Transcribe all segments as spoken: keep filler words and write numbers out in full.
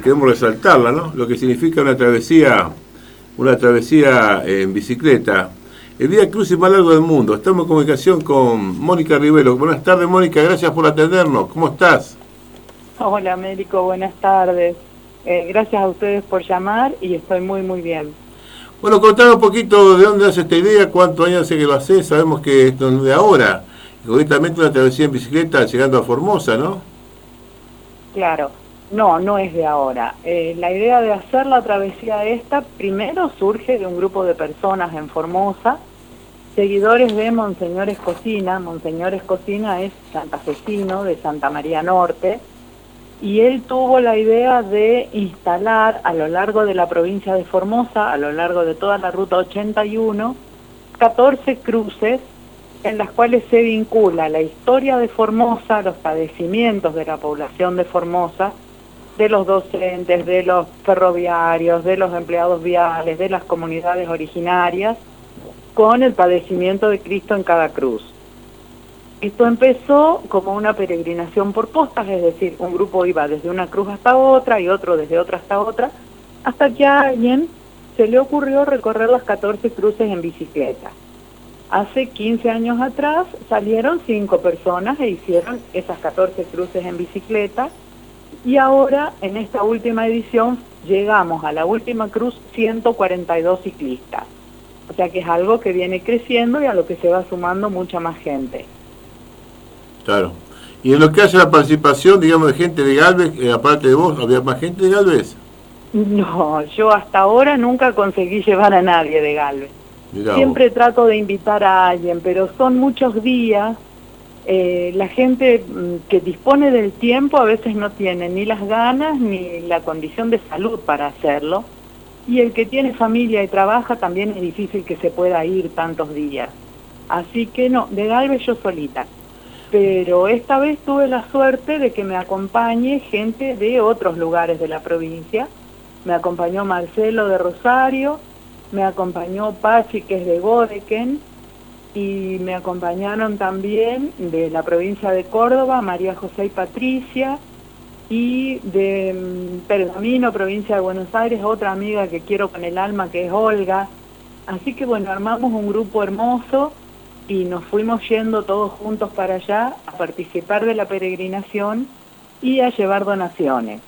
queremos resaltarla, ¿no? Lo que significa una travesía, una travesía en bicicleta. El Vía Crucis más largo del mundo. Estamos en comunicación con Mónica Rivero. Buenas tardes, Mónica, gracias por atendernos. ¿Cómo estás? Hola, Américo, buenas tardes. Eh, gracias a ustedes por llamar y estoy muy, muy bien. Bueno, contanos un poquito de dónde hace esta idea, cuántos años hace que lo haces. Sabemos que esto no es de ahora. Concretamente una travesía en bicicleta llegando a Formosa, ¿no? Claro, no, no es de ahora. Eh, la idea de hacer la travesía esta primero surge de un grupo de personas en Formosa, seguidores de Monseñor Escocina. Monseñor Escocina es santafesino de Santa María Norte, y él tuvo la idea de instalar a lo largo de la provincia de Formosa, a lo largo de toda la ruta ochenta y uno, catorce cruces en las cuales se vincula la historia de Formosa, los padecimientos de la población de Formosa, de los docentes, de los ferroviarios, de los empleados viales, de las comunidades originarias, con el padecimiento de Cristo en cada cruz. Esto empezó como una peregrinación por postas, es decir, un grupo iba desde una cruz hasta otra y otro desde otra hasta otra, hasta que a alguien se le ocurrió recorrer las catorce cruces en bicicleta. Hace quince años atrás salieron cinco personas e hicieron esas catorce cruces en bicicleta, y ahora en esta última edición llegamos a la última cruz ciento cuarenta y dos ciclistas. O sea que es algo que viene creciendo y a lo que se va sumando mucha más gente. Claro. Y en lo que hace la participación, digamos, de gente de Galvez, eh, aparte de vos, ¿había más gente de Galvez? No, yo hasta ahora nunca conseguí llevar a nadie de Galvez. Mirá Siempre vos. Trato de invitar a alguien, pero son muchos días. Eh, la gente que dispone del tiempo a veces no tiene ni las ganas ni la condición de salud para hacerlo. Y el que tiene familia y trabaja también es difícil que se pueda ir tantos días. Así que no, de Galvez yo solita. Pero esta vez tuve la suerte de que me acompañe gente de otros lugares de la provincia. Me acompañó Marcelo de Rosario, me acompañó Pachi, que es de Godequén, y me acompañaron también de la provincia de Córdoba, María José y Patricia, y de um, Pergamino, provincia de Buenos Aires, otra amiga que quiero con el alma, que es Olga. Así que bueno, armamos un grupo hermoso y nos fuimos yendo todos juntos para allá a participar de la peregrinación y a llevar donaciones.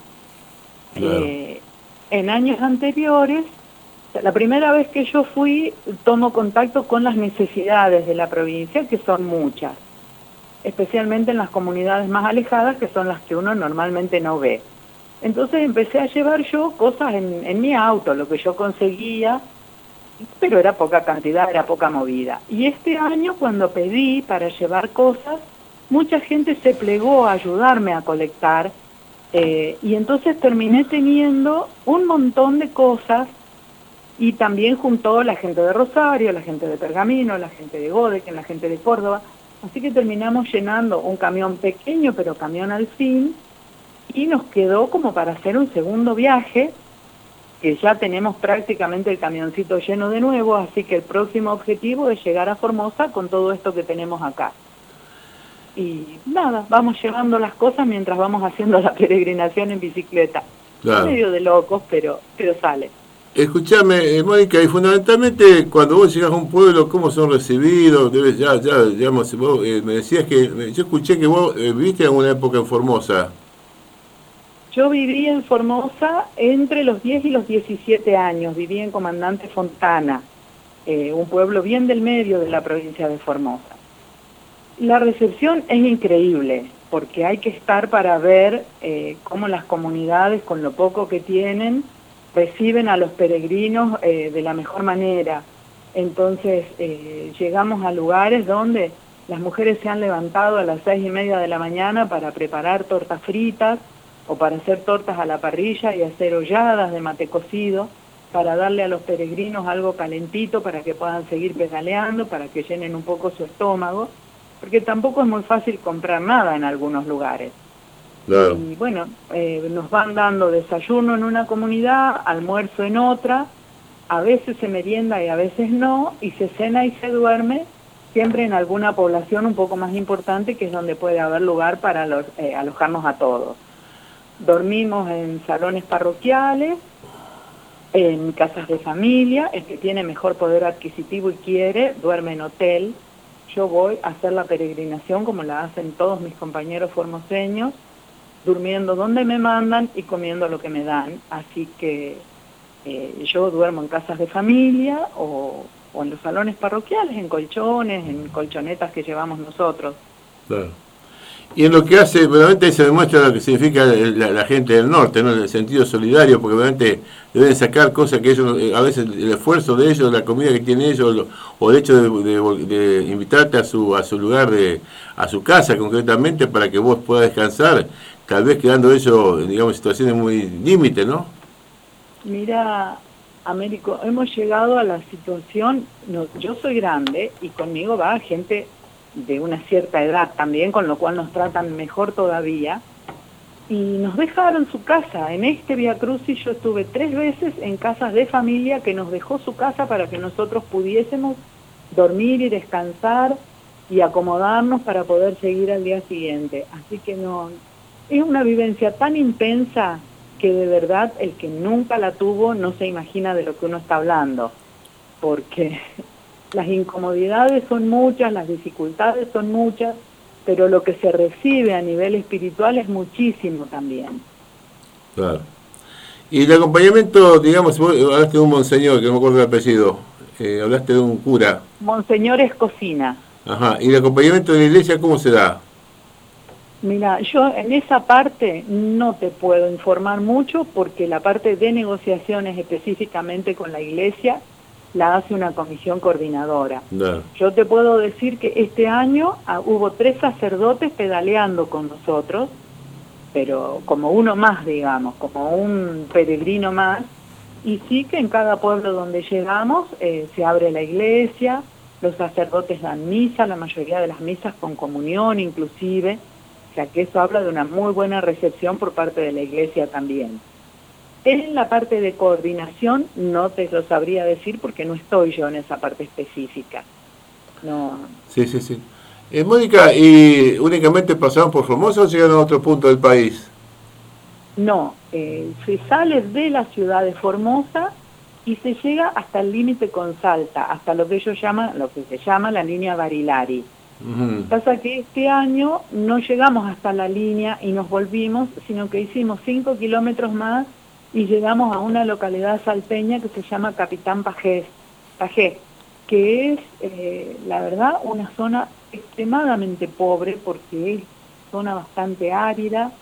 Claro. Eh, en años anteriores, la primera vez que yo fui, tomo contacto con las necesidades de la provincia, que son muchas, especialmente en las comunidades más alejadas, que son las que uno normalmente no ve. Entonces empecé a llevar yo cosas en, en mi auto, lo que yo conseguía, pero era poca cantidad, era poca movida. Y este año, cuando pedí para llevar cosas, mucha gente se plegó a ayudarme a colectar, eh, y entonces terminé teniendo un montón de cosas, y también juntó la gente de Rosario, la gente de Pergamino, la gente de Godequén, la gente de Córdoba. Así que terminamos llenando un camión pequeño, pero camión al fin, y nos quedó como para hacer un segundo viaje, que ya tenemos prácticamente el camioncito lleno de nuevo, así que el próximo objetivo es llegar a Formosa con todo esto que tenemos acá. Y nada, vamos llevando las cosas mientras vamos haciendo la peregrinación en bicicleta. Claro. Medio de locos, pero, pero sale. Escuchame, eh, Mónica, y fundamentalmente cuando vos llegas a un pueblo, ¿cómo son recibidos? Debes ya, ya, digamos, vos eh, me decías que, yo escuché que vos eh, viviste en alguna época en Formosa. Yo viví en Formosa entre los diez y los diecisiete años, viví en Comandante Fontana, eh, un pueblo bien del medio de la provincia de Formosa. La recepción es increíble, porque hay que estar para ver eh, cómo las comunidades, con lo poco que tienen, reciben a los peregrinos eh, de la mejor manera. Entonces eh, llegamos a lugares donde las mujeres se han levantado a las seis y media de la mañana para preparar tortas fritas, o para hacer tortas a la parrilla y hacer holladas de mate cocido, para darle a los peregrinos algo calentito para que puedan seguir pedaleando, para que llenen un poco su estómago, porque tampoco es muy fácil comprar nada en algunos lugares. Claro. Y bueno, eh, nos van dando desayuno en una comunidad, almuerzo en otra, a veces se merienda y a veces no, y se cena y se duerme, siempre en alguna población un poco más importante, que es donde puede haber lugar para los, eh, alojarnos a todos. dormimos en salones parroquiales, en casas de familia. El que tiene mejor poder adquisitivo y quiere, duerme en hotel. Yo voy a hacer la peregrinación como la hacen todos mis compañeros formoseños, durmiendo donde me mandan y comiendo lo que me dan. Así que eh, yo duermo en casas de familia o, o en los salones parroquiales, en colchones, en colchonetas que llevamos nosotros. Claro. Y en lo que hace, realmente se demuestra lo que significa la, la gente del norte, ¿no? En el sentido solidario, porque realmente deben sacar cosas que ellos, a veces el esfuerzo de ellos, la comida que tienen ellos, o el hecho de, de, de invitarte a su a su lugar, de a su casa concretamente, para que vos puedas descansar, tal vez quedando ellos, digamos, en situaciones muy límite, ¿no? Mira, Américo, hemos llegado a la situación, no, yo soy grande y conmigo va gente de una cierta edad también, con lo cual nos tratan mejor todavía, y nos dejaron su casa. En este Vía Crucis yo estuve tres veces en casas de familia que nos dejó su casa para que nosotros pudiésemos dormir y descansar y acomodarnos para poder seguir al día siguiente. Así que no, es una vivencia tan intensa que de verdad el que nunca la tuvo no se imagina de lo que uno está hablando, porque las incomodidades son muchas, las dificultades son muchas, pero lo que se recibe a nivel espiritual es muchísimo también. Claro. Y el acompañamiento, digamos, vos hablaste de un monseñor, que no me acuerdo el apellido, eh, hablaste de un cura. Monseñor Escocina. Ajá. ¿Y el acompañamiento de la iglesia cómo se da? Mira, yo en esa parte no te puedo informar mucho porque la parte de negociaciones específicamente con la iglesia la hace una comisión coordinadora. No. Yo te puedo decir que este año ah, hubo tres sacerdotes pedaleando con nosotros, pero como uno más, digamos, como un peregrino más, y sí que en cada pueblo donde llegamos eh, se abre la iglesia, los sacerdotes dan misa, la mayoría de las misas con comunión inclusive, o sea que eso habla de una muy buena recepción por parte de la iglesia también. En la parte de coordinación no te lo sabría decir porque no estoy yo en esa parte específica. No. Sí, sí, sí. Eh, Mónica, ¿y únicamente pasaron por Formosa o llegaron a otro punto del país? No, eh, se sale de la ciudad de Formosa y se llega hasta el límite con Salta, hasta lo que ellos llaman, lo que se llama la línea Barilari. Uh-huh. Pasa que este año no llegamos hasta la línea y nos volvimos, sino que hicimos cinco kilómetros más y llegamos a una localidad salteña que se llama Capitán Pajés, Pajés, que es, eh, la verdad, una zona extremadamente pobre porque es zona bastante árida,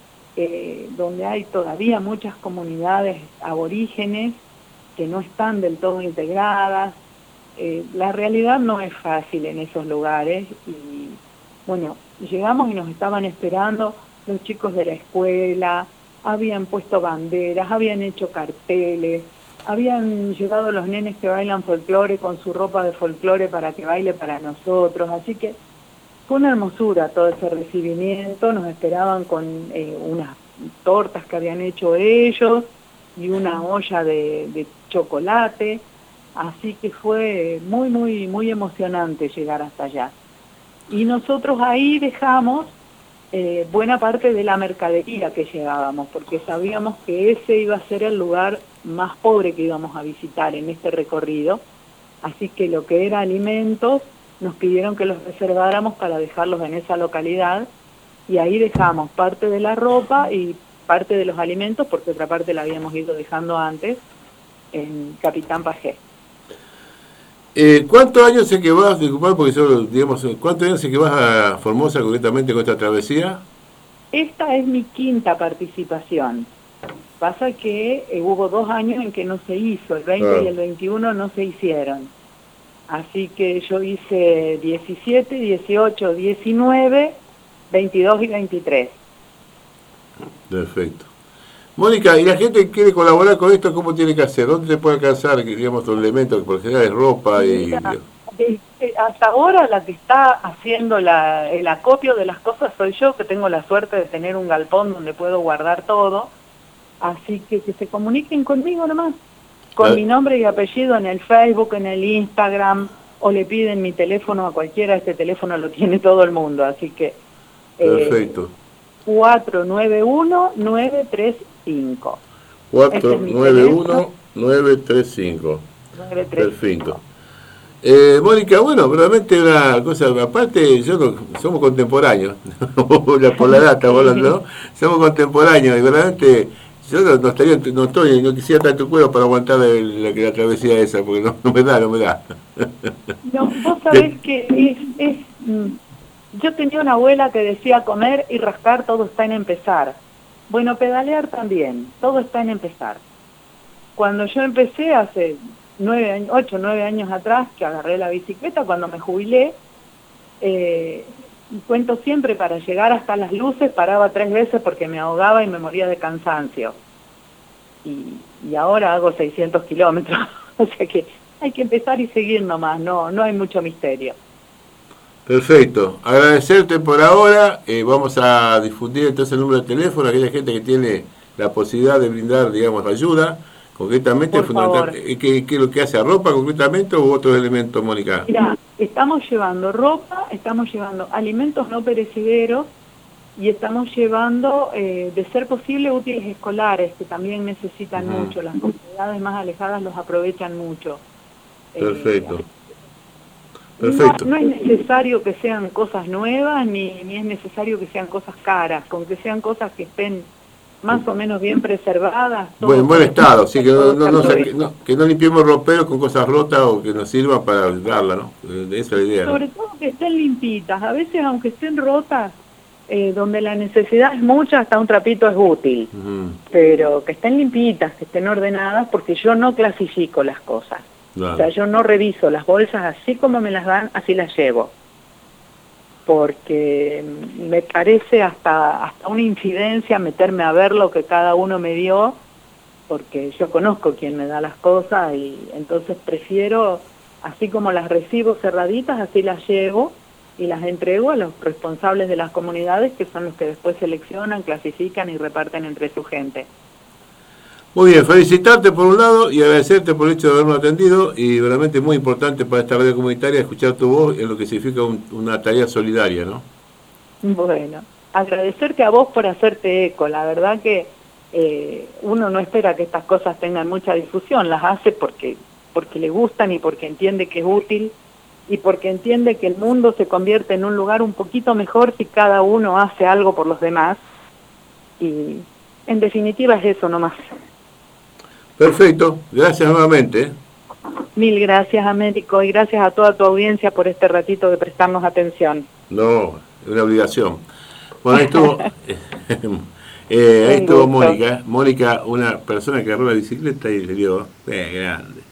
eh, donde hay todavía muchas comunidades aborígenes que no están del todo integradas. Eh, la realidad no es fácil en esos lugares y, bueno, llegamos y nos estaban esperando los chicos de la escuela, habían puesto banderas, habían hecho carteles, habían llevado los nenes que bailan folclore con su ropa de folclore para que baile para nosotros, así que fue una hermosura todo ese recibimiento. Nos esperaban con eh, unas tortas que habían hecho ellos y una olla de, de chocolate, así que fue muy, muy, muy emocionante llegar hasta allá. Y nosotros ahí dejamos Eh, buena parte de la mercadería que llevábamos, porque sabíamos que ese iba a ser el lugar más pobre que íbamos a visitar en este recorrido, así que lo que era alimentos nos pidieron que los reserváramos para dejarlos en esa localidad, y ahí dejamos parte de la ropa y parte de los alimentos, porque otra parte la habíamos ido dejando antes, en Capitán Pajés. Eh, ¿Cuántos años hace que vas, porque solo, digamos, cuántos años hace que vas a Formosa concretamente con esta travesía? Esta es mi quinta participación. Pasa que eh, hubo dos años en que no se hizo, el veinte ah. y el veintiuno no se hicieron. Así que yo hice diecisiete, dieciocho, diecinueve, veintidós y veintitrés. Perfecto. Mónica, ¿y la gente que quiere colaborar con esto, cómo tiene que hacer? ¿Dónde se puede alcanzar, digamos, los elementos que por general es ropa y...? Mira, hasta ahora la que está haciendo la, el acopio de las cosas soy yo, que tengo la suerte de tener un galpón donde puedo guardar todo, así que que se comuniquen conmigo nomás, con ah. mi nombre y apellido en el Facebook, en el Instagram, o le piden mi teléfono a cualquiera. Este teléfono lo tiene todo el mundo, así que... Perfecto. Eh, cuatro nueve uno nueve tres cinco. cuatro nueve uno nueve tres cinco. Perfecto. Eh, Mónica, bueno, realmente una cosa, aparte, yo no, somos contemporáneos, por la edad estamos hablando, ¿no? Somos contemporáneos y verdaderamente yo no, no estaría, no estoy, no quisiera estar en tu cuero para aguantar la, la, la travesía esa, porque no, no me da, no me da. No, vos sabés que es, es, yo tenía una abuela que decía comer y rascar todo está en empezar. Bueno, pedalear también, todo está en empezar. Cuando yo empecé hace nueve años, ocho, nueve años atrás, que agarré la bicicleta, cuando me jubilé, eh, cuento siempre, para llegar hasta las luces paraba tres veces porque me ahogaba y me moría de cansancio. Y, y ahora hago seiscientos kilómetros, o sea que hay que empezar y seguir nomás, no, no hay mucho misterio. Perfecto, agradecerte por ahora, eh, vamos a difundir entonces el número de teléfono a aquella gente que tiene la posibilidad de brindar, digamos, ayuda, concretamente, fundamental, ¿qué, ¿qué es lo que hace? ¿A ropa concretamente o otros elementos, Mónica? Mira, estamos llevando ropa, estamos llevando alimentos no perecederos y estamos llevando, eh, de ser posible, útiles escolares, que también necesitan uh-huh. mucho, las comunidades más alejadas los aprovechan mucho. Perfecto. Eh, Perfecto. No, no es necesario que sean cosas nuevas, ni, ni es necesario que sean cosas caras, con que sean cosas que estén más o menos bien preservadas. Bueno, en buen estado, sí, que no, no, no, que, no, que no limpiemos roperos con cosas rotas o que nos sirvan para ayudarla, ¿no? Esa es la idea. Sobre ¿no? todo que estén limpitas, a veces aunque estén rotas, eh, donde la necesidad es mucha, hasta un trapito es útil, uh-huh. pero que estén limpitas, que estén ordenadas, porque yo no clasifico las cosas. Claro. O sea, yo no reviso las bolsas así como me las dan, así las llevo. Porque me parece hasta hasta una incidencia meterme a ver lo que cada uno me dio, porque yo conozco quién me da las cosas y entonces prefiero, así como las recibo cerraditas, así las llevo y las entrego a los responsables de las comunidades, que son los que después seleccionan, clasifican y reparten entre su gente. Muy bien, felicitarte por un lado y agradecerte por el hecho de habernos atendido, y realmente muy importante para esta radio comunitaria escuchar tu voz en lo que significa un, una tarea solidaria, ¿no? Bueno, agradecerte a vos por hacerte eco. La verdad que eh, uno no espera que estas cosas tengan mucha difusión, las hace porque, porque le gustan y porque entiende que es útil y porque entiende que el mundo se convierte en un lugar un poquito mejor si cada uno hace algo por los demás, y en definitiva es eso nomás. Perfecto, gracias nuevamente. Mil gracias, Américo, y gracias a toda tu audiencia por este ratito de prestarnos atención. No, es una obligación. Bueno, ahí estuvo, eh, ahí estuvo Mónica, Mónica, una persona que agarró la bicicleta y le dio, eh, grande.